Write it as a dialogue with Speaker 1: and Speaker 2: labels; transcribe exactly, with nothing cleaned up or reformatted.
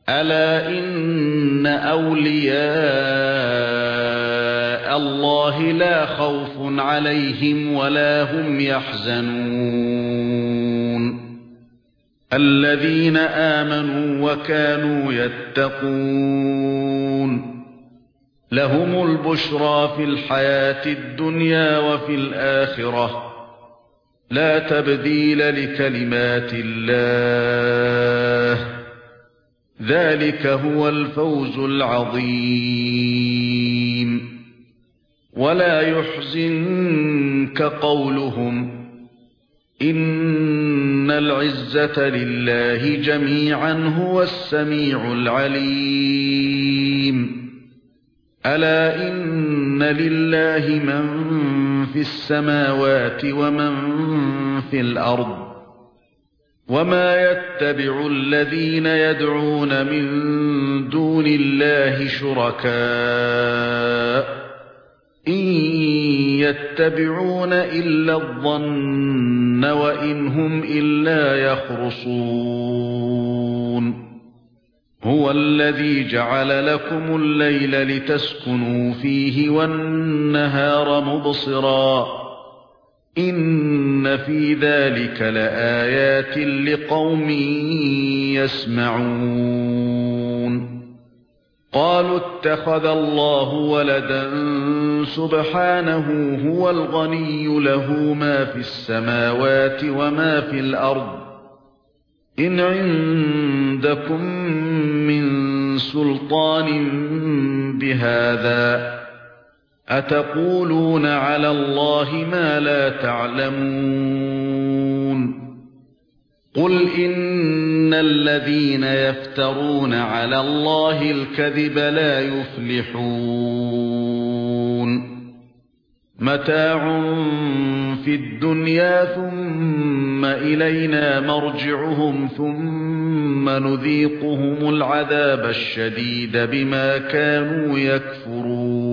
Speaker 1: ألا إن أولياء الله لا خوف عليهم ولا هم يحزنون الذين آمنوا وكانوا يتقون لهم البشرى في الحياة الدنيا وفي الآخرة لا تبديل لكلمات الله ذلك هو الفوز العظيم ولا يحزنك قولهم إن العزة لله جميعا هو السميع العليم ألا إن لله من في السماوات ومن في الأرض وما يتبع الذين يدعون من دون الله شركاء إن يتبعون إلا الظن وإن هم إلا يخرصون هو الذي جعل لكم الليل لتسكنوا فيه والنهار مبصرا إن في ذلك لآيات لقوم يسمعون قالوا اتخذ الله ولدا سبحانه هو الغني له ما في السماوات وما في الأرض إن عندكم من سلطان بهذا أتقولون على الله ما لا تعلمون قل إن الذين يفترون على الله الكذب لا يفلحون متاع في الدنيا ثم إلينا مرجعهم ثم نذيقهم العذاب الشديد بما كانوا يكفرون